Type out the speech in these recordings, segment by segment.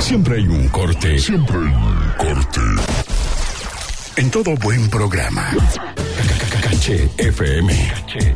Siempre hay un corte. En todo buen programa. Caché FM.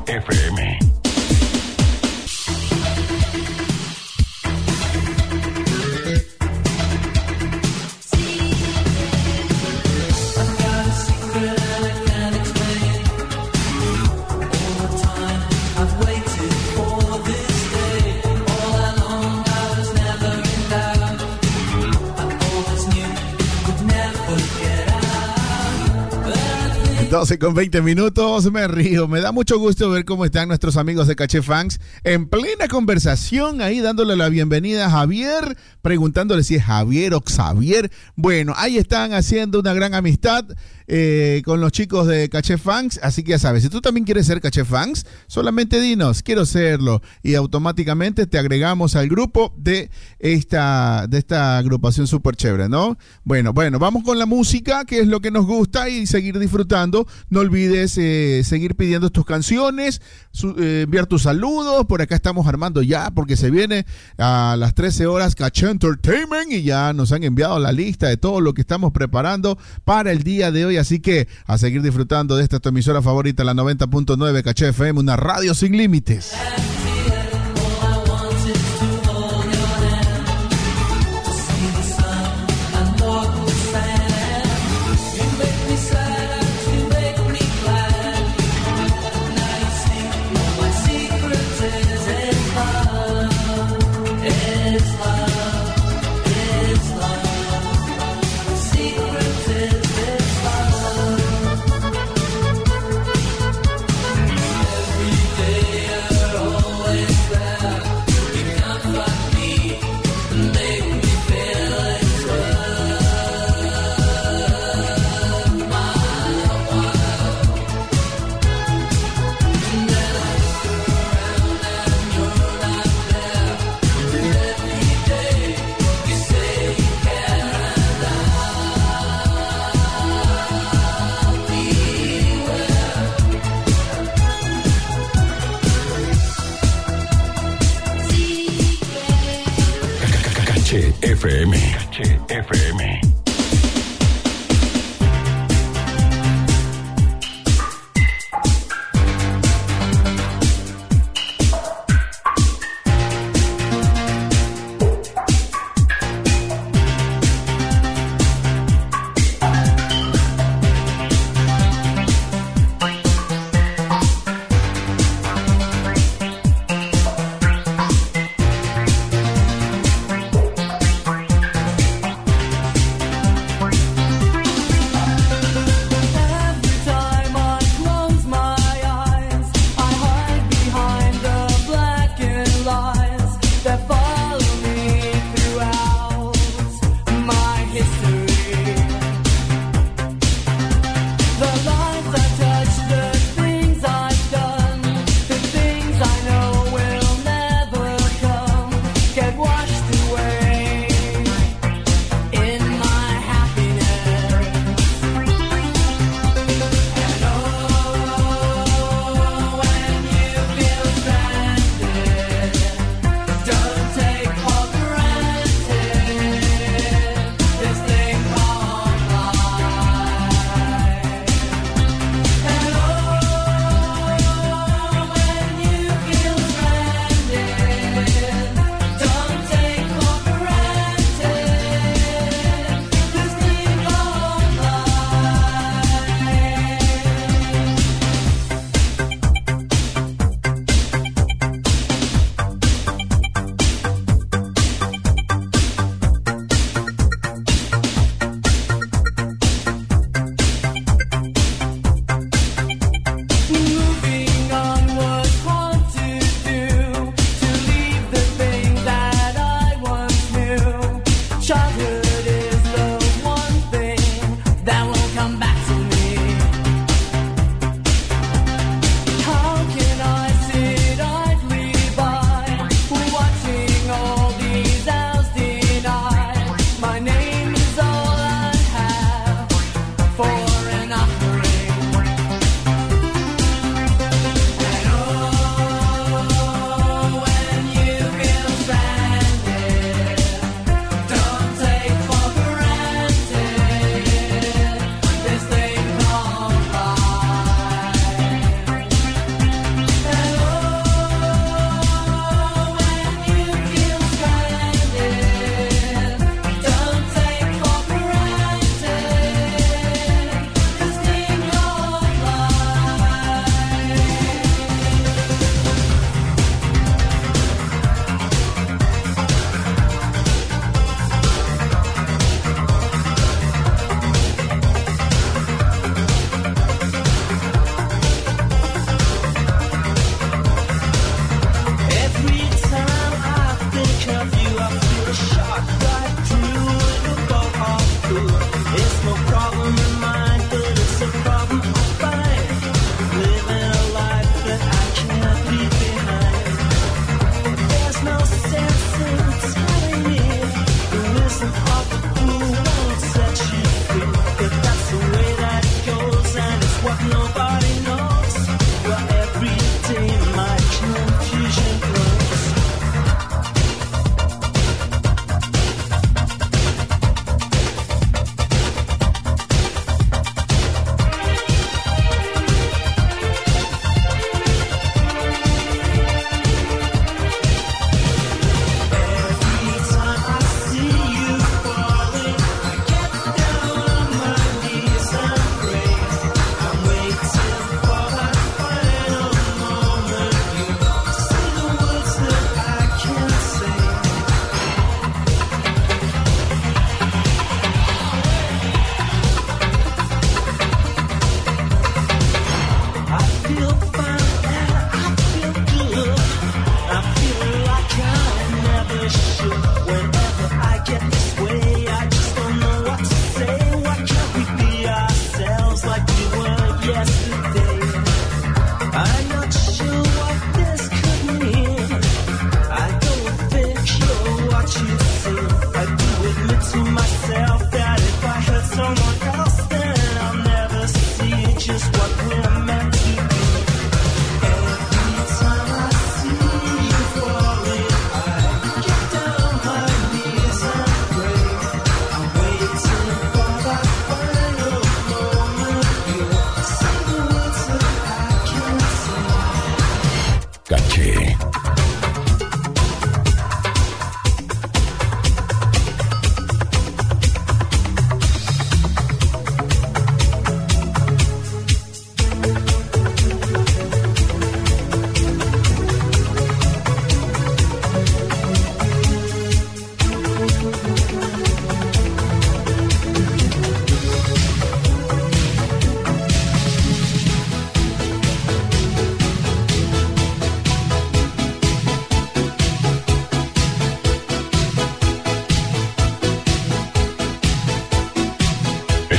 Con 20 minutos, me río. Me da mucho gusto ver cómo están nuestros amigos de Caché Fans en plena conversación, ahí dándole la bienvenida a Javier, preguntándole si es Javier o Xavier. Bueno, ahí están haciendo una gran amistad con los chicos de Caché Fans, así que ya sabes, si tú también quieres ser Caché Fans, solamente dinos, quiero serlo, y automáticamente te agregamos al grupo de esta agrupación súper chévere, ¿no? Bueno, vamos con la música, que es lo que nos gusta, y seguir disfrutando. No olvides seguir pidiendo tus canciones, enviar tus saludos. Por acá estamos armando ya, porque se viene a las 13 horas Caché Entertainment, y ya nos han enviado la lista de todo lo que estamos preparando para el día de hoy. Así que a seguir disfrutando de esta tu emisora favorita, la 90.9 Caché FM, una radio sin límites. Caché FM.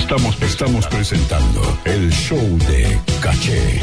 Estamos presentando el show de Caché.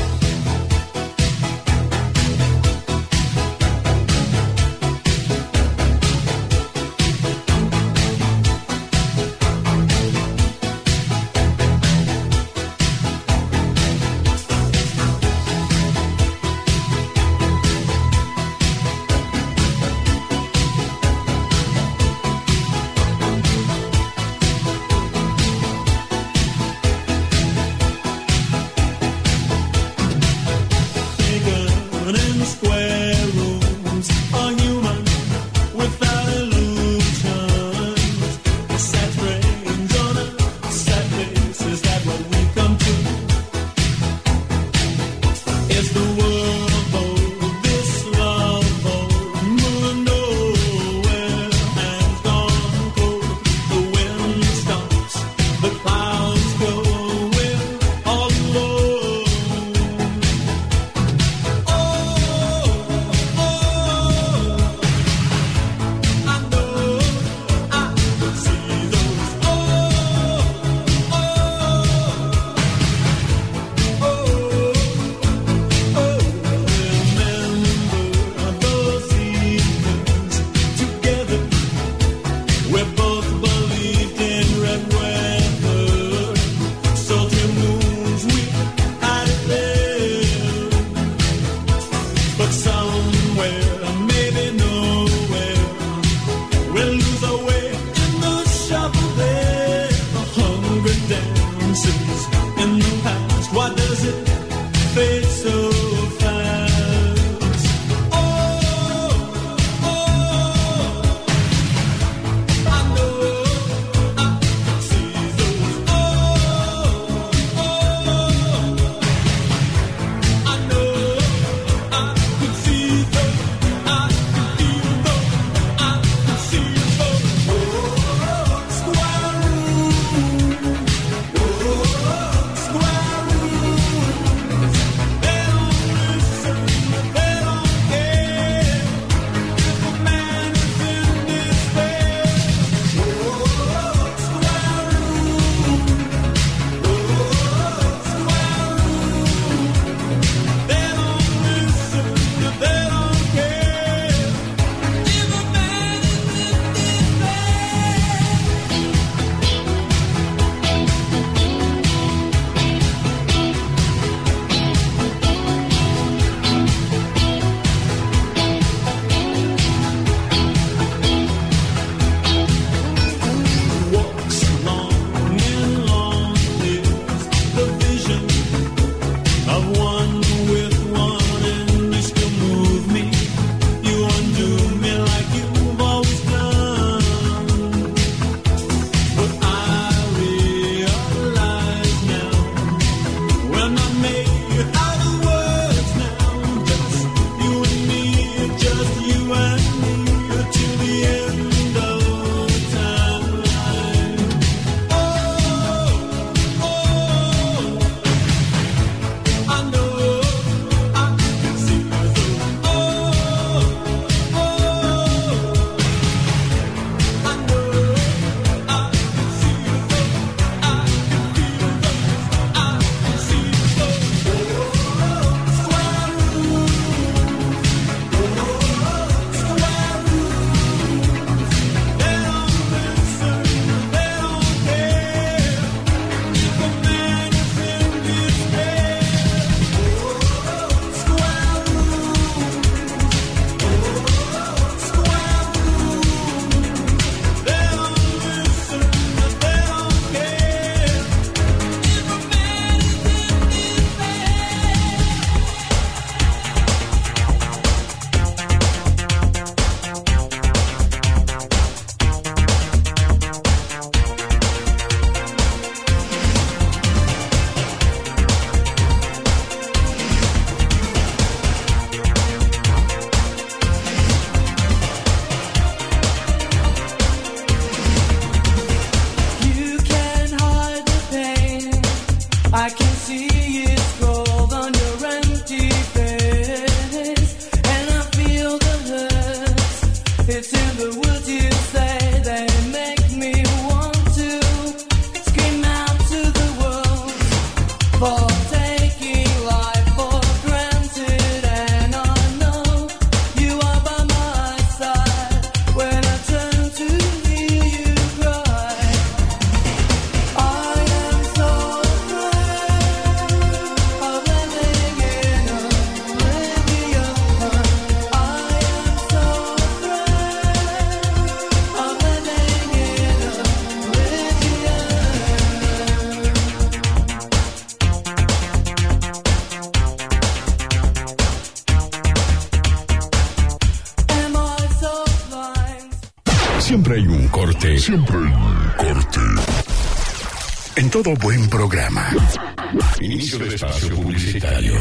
siempre el corte. En todo buen programa. Inicio de espacio publicitario.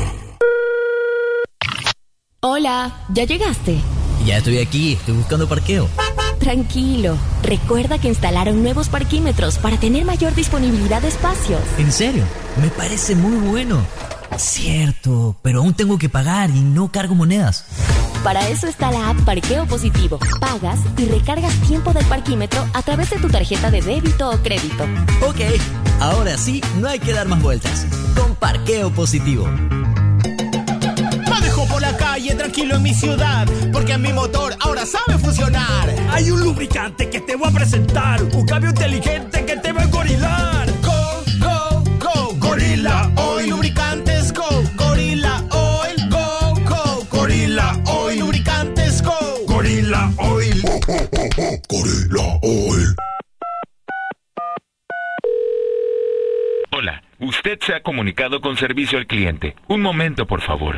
Hola, ¿ya llegaste? Ya estoy aquí, estoy buscando parqueo. Tranquilo, recuerda que instalaron nuevos parquímetros para tener mayor disponibilidad de espacios. ¿En serio? Me parece muy bueno. Cierto, pero aún tengo que pagar y no cargo monedas. Para eso está la app Parqueo Positivo. Pagas y recargas tiempo del parquímetro a través de tu tarjeta de débito o crédito. Ok, ahora sí, no hay que dar más vueltas. Con Parqueo Positivo. Manejo por la calle tranquilo en mi ciudad, porque mi motor ahora sabe funcionar. Hay un lubricante que te voy a presentar, un cambio inteligente que te va a engorilar. Go, go, go, Gorilla Oil Lubricantes Go, Gorilla Oil, go, go, Gorilla Oil Lubricantes Go, Gorilla Oil. Gorilla Oil. Hola, usted se ha comunicado con servicio al cliente. Un momento, por favor.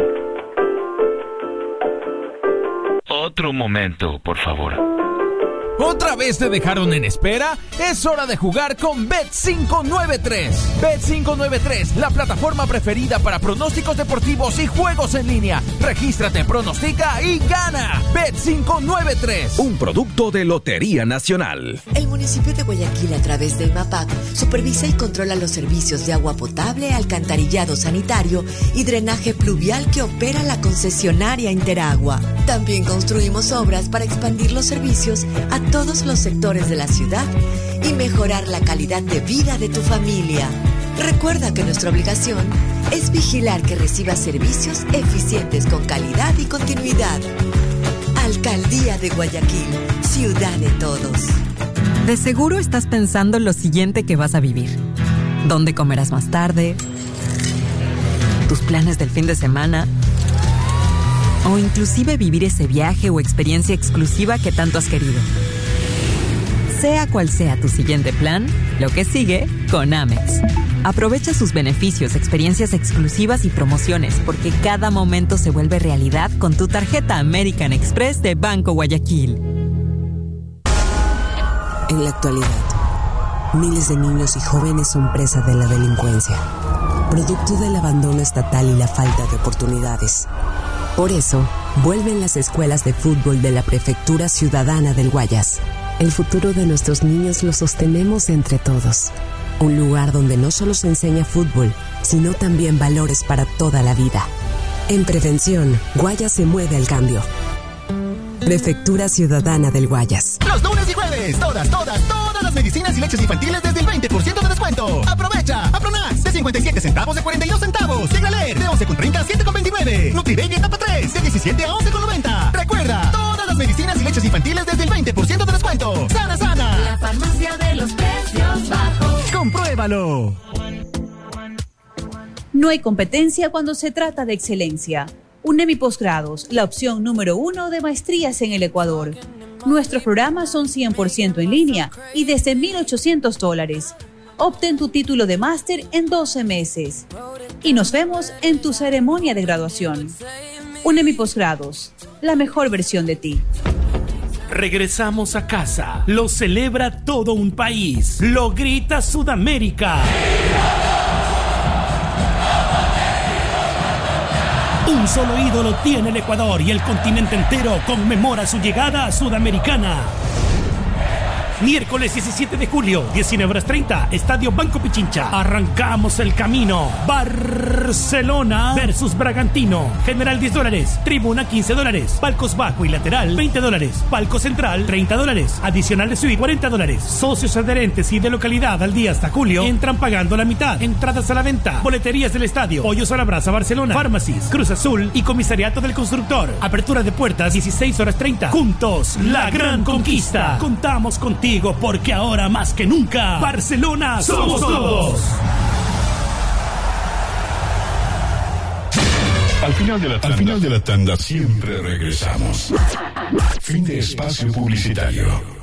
Otro momento, por favor. ¿Otra vez te dejaron en espera? Es hora de jugar con Bet593. Bet593, la plataforma preferida para pronósticos deportivos y juegos en línea. Regístrate, pronostica y gana. Bet593. Un producto de Lotería Nacional. El municipio de Guayaquil, a través del MAPAC, supervisa y controla los servicios de agua potable, alcantarillado sanitario y drenaje pluvial que opera la concesionaria Interagua. También construimos obras para expandir los servicios a todos los sectores de la ciudad y mejorar la calidad de vida de tu familia. Recuerda que nuestra obligación es vigilar que recibas servicios eficientes con calidad y continuidad. Alcaldía de Guayaquil, ciudad de todos. De seguro estás pensando lo siguiente que vas a vivir. ¿Dónde comerás más tarde? ¿Tus planes del fin de semana? O inclusive vivir ese viaje o experiencia exclusiva que tanto has querido. Sea cual sea tu siguiente plan, lo que sigue con Amex. Aprovecha sus beneficios, experiencias exclusivas y promociones, porque cada momento se vuelve realidad con tu tarjeta American Express de Banco Guayaquil. En la actualidad, miles de niños y jóvenes son presa de la delincuencia, producto del abandono estatal y la falta de oportunidades. Por eso, vuelven las escuelas de fútbol de la Prefectura Ciudadana del Guayas. El futuro de nuestros niños lo sostenemos entre todos. Un lugar donde no solo se enseña fútbol, sino también valores para toda la vida. En prevención, Guayas se mueve al cambio. Prefectura Ciudadana del Guayas. Los lunes y jueves, todas las medicinas y leches infantiles desde el 20% de descuento. Aprovecha. Apronax, de 57 centavos de 42 centavos. Siglaler, de 11,30 a 7,29. Nutribaby etapa 3, de 17 a 11,90. Recuerda, todas las medicinas y leches infantiles desde el 20% de descuento. ¡Sana, sana! La farmacia de los precios bajos. ¡Compruébalo! No hay competencia cuando se trata de excelencia. UNEMI Posgrados, la opción número 1 de maestrías en el Ecuador. Nuestros programas son 100% en línea y desde $1,800. Obtén tu título de máster en 12 meses. Y nos vemos en tu ceremonia de graduación. UNEMI Posgrados, la mejor versión de ti. Regresamos a casa. Lo celebra todo un país. Lo grita Sudamérica. Un solo ídolo tiene el Ecuador y el continente entero conmemora su llegada a Sudamericana. Miércoles 17 de julio, 19:30, Estadio Banco Pichincha. Arrancamos el camino. Barcelona versus Bragantino. General $10, tribuna $15, palcos bajo y lateral $20, palco central $30, adicional de suite $40. Socios adherentes y de localidad al día hasta julio entran pagando la mitad. Entradas a la venta, boleterías del estadio, Pollos a la Brasa Barcelona, Pharmacies, Cruz Azul y Comisariato del Constructor. Apertura de puertas 16:30. Juntos, la gran conquista. Contamos contigo porque ahora más que nunca, Barcelona somos todos. Al final de la tanda siempre regresamos. Fin de espacio publicitario.